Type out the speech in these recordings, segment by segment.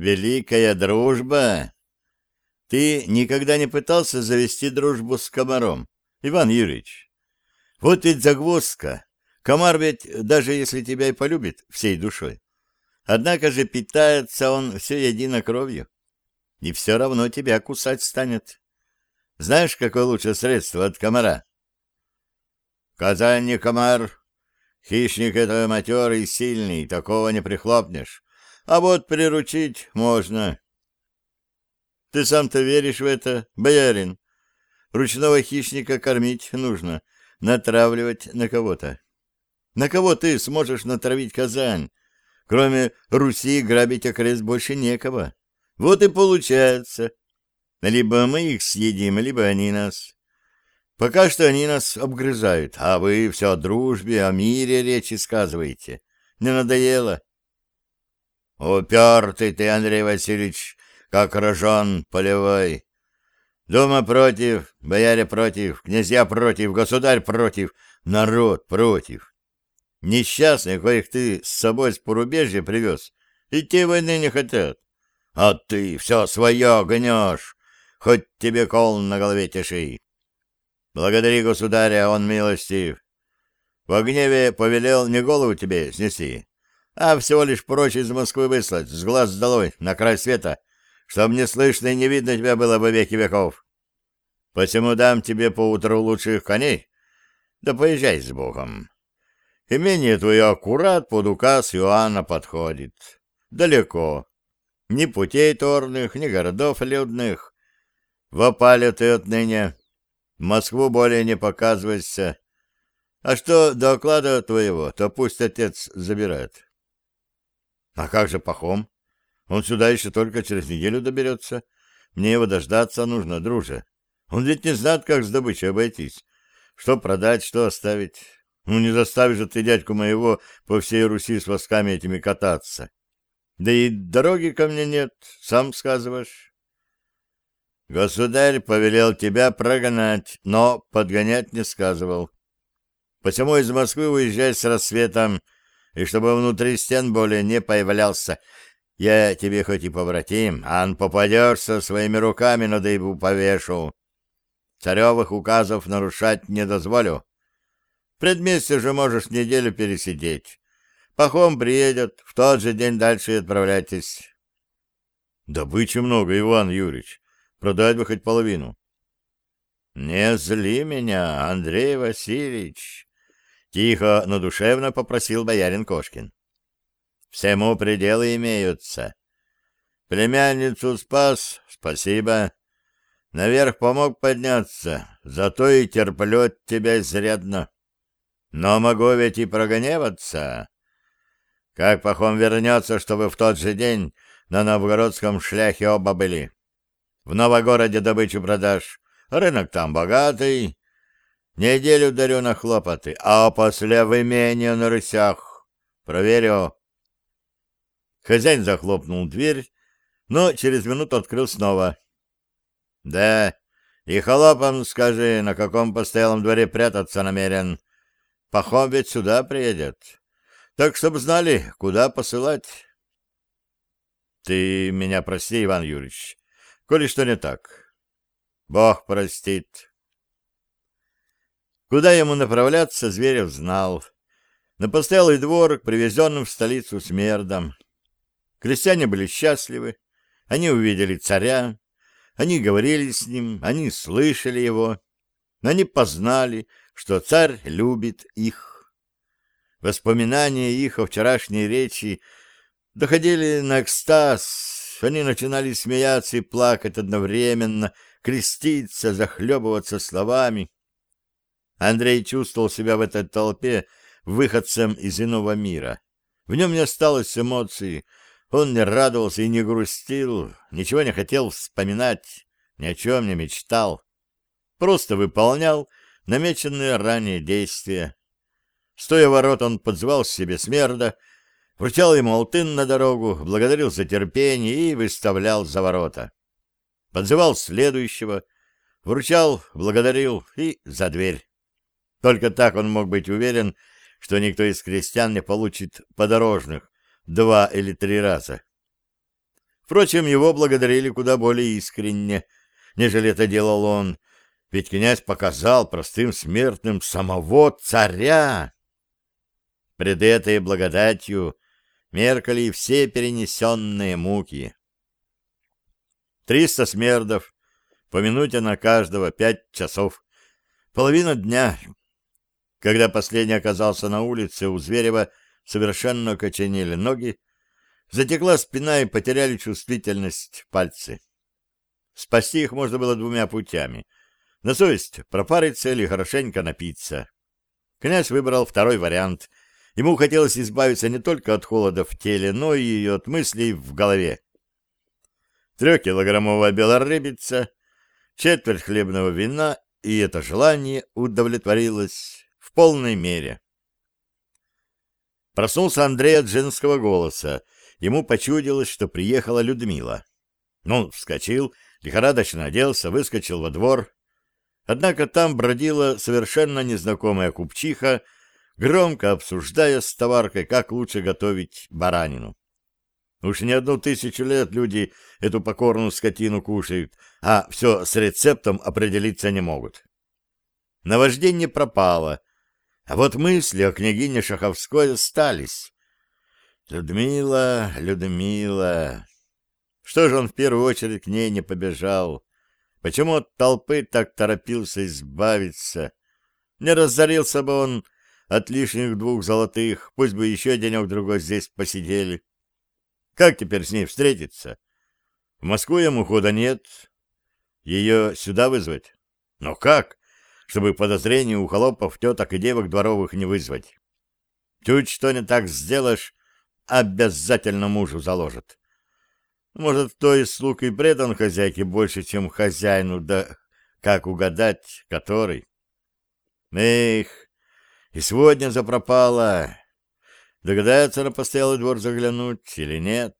Великая дружба? Ты никогда не пытался завести дружбу с комаром, Иван Юрьевич? Вот ведь загвоздка. Комар ведь, даже если тебя и полюбит всей душой, однако же питается он все едино кровью, и все равно тебя кусать станет. Знаешь, какое лучшее средство от комара? Казань не комар. Хищник — это матерый и сильный, такого не прихлопнешь. А вот приручить можно. Ты сам-то веришь в это, боярин? Ручного хищника кормить нужно, натравливать на кого-то. На кого ты сможешь натравить Казань? Кроме Руси грабить окрест больше некого. Вот и получается. Либо мы их съедим, либо они нас. Пока что они нас обгрызают, а вы все о дружбе, о мире речи сказываете. Не надоело? Упертый ты, Андрей Васильевич, как рожон полевой. Дума против, бояре против, князья против, государь против, народ против. Несчастных, коих ты с собой с порубежья привез, и те войны не хотят. А ты все свое гнешь, хоть тебе кол на голове тиши. Благодари государя, он милостив. Во гневе повелел не голову тебе снести, а всего лишь прочь из Москвы выслать, с глаз долой, на край света, чтоб не слышно и не видно тебя было во веки веков. Посему дам тебе поутру лучших коней, да поезжай с Богом. Имение твое аккурат под указ Иоанна подходит. Далеко. Ни путей торных, ни городов людных. В опале ты отныне. В Москву более не показывайся. А что до оклада твоего, то пусть отец забирает. А как же Пахом? Он сюда еще только через неделю доберется. Мне его дождаться нужно, друже. Он ведь не знает, как с добычей обойтись. Что продать, что оставить. Ну, не заставишь же ты дядьку моего по всей Руси с восками этими кататься. Да и дороги ко мне нет, сам сказываешь. Государь повелел тебя прогнать, но подгонять не сказывал. Посему из Москвы уезжай с рассветом, и чтобы внутри стен более не появлялся. Я тебе хоть и побратим, ан попадешься своими руками на дыбу повешу. Царевых указов нарушать не дозволю. В предместье же можешь неделю пересидеть. Пахом приедет, в тот же день дальше и отправляйтесь. Добычи много, Иван Юрьевич. Продать бы хоть половину. Не зли меня, Андрей Васильевич. Тихо, но душевно попросил боярин Кошкин. Всему пределы имеются. Племянницу спас, спасибо. Наверх помог подняться, зато и терплю от тебя изрядно. Но могу ведь и прогневаться. Как Пахом вернется, чтобы в тот же день на новгородском шляхе оба были. В Новогороде добычу продашь, рынок там богатый. Неделю дарю на хлопоты, а после в имении на рысях. Проверю. Хозяин захлопнул дверь, но через минуту открыл снова. Да, и холопам скажи, на каком постоялом дворе прятаться намерен. Пахом ведь сюда приедет. Так, чтоб знали, куда посылать. Ты меня прости, Иван Юрьевич, коли что не так. Бог простит. Куда ему направляться, Зверев знал. На постоялый двор к привезенным в столицу смердам. Крестьяне были счастливы. Они увидели царя. Они говорили с ним, они слышали его. Они познали, что царь любит их. Воспоминания их о вчерашней речи доходили на экстаз. Они начинали смеяться и плакать одновременно, креститься, захлебываться словами. Андрей чувствовал себя в этой толпе выходцем из иного мира. В нем не осталось эмоций. Он не радовался и не грустил, ничего не хотел вспоминать, ни о чем не мечтал. Просто выполнял намеченные ранее действия. Стоя у ворот, он подзвал себе смерда, вручал ему алтын на дорогу, благодарил за терпение и выставлял за ворота. Подзывал следующего, вручал, благодарил и за дверь. Только так он мог быть уверен, что никто из крестьян не получит подорожных 2 или 3 раза. Впрочем, его благодарили куда более искренне, нежели это делал он, ведь князь показал простым смертным самого царя. Пред этой благодатью меркали все перенесенные муки. 300 смердов, по минуте на каждого, 5 часов, половина дня. Когда последний оказался на улице, у Зверева совершенно окоченели ноги, затекла спина и потеряли чувствительность пальцы. Спасти их можно было 2 путями. На совесть пропариться или хорошенько напиться. Князь выбрал второй вариант. Ему хотелось избавиться не только от холода в теле, но и от мыслей в голове. 3-килограммовая белорыбица, четверть хлебного вина, и это желание удовлетворилось в полной мере. Проснулся Андрей от женского голоса. Ему почудилось, что приехала Людмила. Он вскочил, лихорадочно оделся, выскочил во двор. Однако там бродила совершенно незнакомая купчиха, громко обсуждая с товаркой, как лучше готовить баранину. Уж не 1000 лет люди эту покорную скотину кушают, а все с рецептом определиться не могут. Наваждение пропало, а вот мысли о княгине Шаховской остались. Людмила, Людмила... Что же он в первую очередь к ней не побежал? Почему от толпы так торопился избавиться? Не разорился бы он от лишних 2 золотых, пусть бы еще денек-другой здесь посидели. Как теперь с ней встретиться? В Москву ему хода нет. Ее сюда вызвать? Но как? Чтобы подозрения у холопов, теток и девок дворовых не вызвать. Чуть что не так сделаешь, обязательно мужу заложат. Может, кто из слуг и предан хозяйке больше, чем хозяину, да как угадать, который? Эх, и сегодня запропала. Догадается на постоялый двор заглянуть или нет?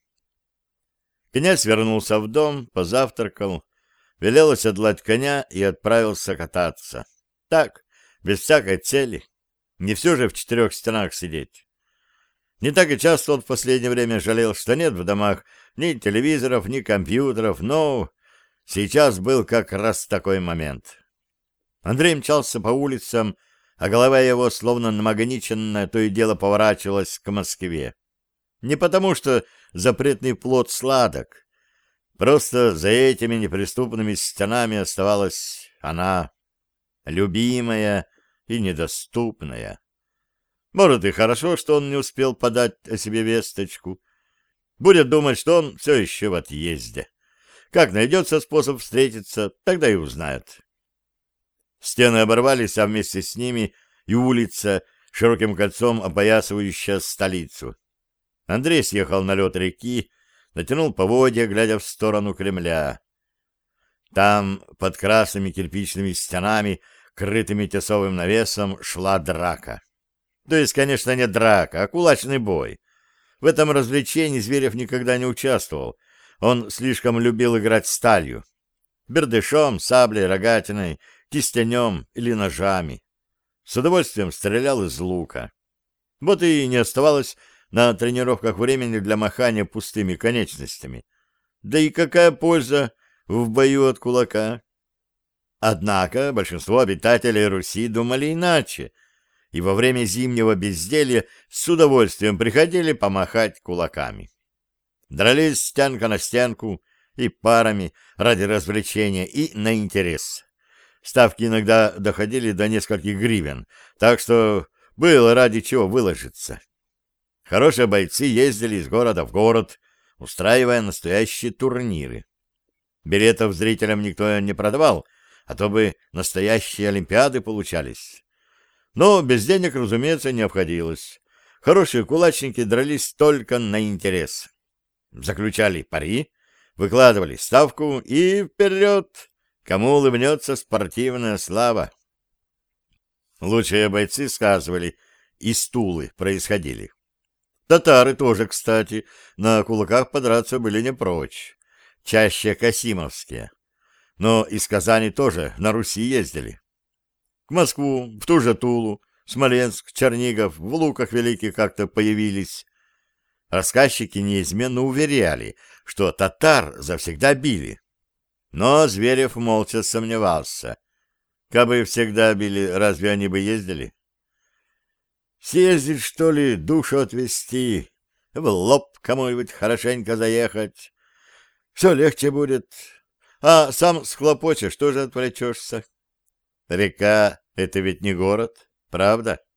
Князь вернулся в дом, позавтракал, велел оседлать коня и отправился кататься. Так, без всякой цели. Не все же в 4 стенах сидеть. Не так и часто он в последнее время жалел, что нет в домах ни телевизоров, ни компьютеров, но сейчас был как раз такой момент. Андрей мчался по улицам, а голова его, словно намагниченная, то и дело поворачивалась к Москве. Не потому, что запретный плод сладок, просто за этими неприступными стенами оставалась она, любимая и недоступная. Может, и хорошо, что он не успел подать о себе весточку. Будет думать, что он все еще в отъезде. Как найдется способ встретиться, тогда и узнает. Стены оборвались, а вместе с ними и улица, широким кольцом опоясывающая столицу. Андрей съехал на лед реки, натянул поводья, глядя в сторону Кремля. Там, под красными кирпичными стенами, крытыми тесовым навесом, шла драка. То есть, конечно, не драка, а кулачный бой. В этом развлечении Зверев никогда не участвовал. Он слишком любил играть сталью. Бердышом, саблей, рогатиной, кистенем или ножами. С удовольствием стрелял из лука. Вот и не оставалось на тренировках времени для махания пустыми конечностями. Да и какая польза в бою от кулака? Однако большинство обитателей Руси думали иначе, и во время зимнего безделья с удовольствием приходили помахать кулаками. Дрались стенка на стенку и парами ради развлечения и на интерес. Ставки иногда доходили до нескольких гривен, так что было ради чего выложиться. Хорошие бойцы ездили из города в город, устраивая настоящие турниры. Билетов зрителям никто не продавал, а то бы настоящие олимпиады получались. Но без денег, разумеется, не обходилось. Хорошие кулачники дрались только на интерес. Заключали пари, выкладывали ставку и вперед, кому улыбнется спортивная слава. Лучшие бойцы сказывали, из Тулы происходили. Татары тоже, кстати, на кулаках подраться были не прочь, чаще касимовские. Но из Казани тоже на Руси ездили. К Москву, в ту же Тулу, Смоленск, Чернигов, в Луках Великих как-то появились. Рассказчики неизменно уверяли, что татар завсегда били. Но Зверев молча сомневался. Кабы всегда били, разве они бы ездили? Съездить, что ли, душу отвести, в лоб кому-нибудь хорошенько заехать. Все легче будет. А сам схлопочешь, тоже отвлечешься. Река — это ведь не город, правда?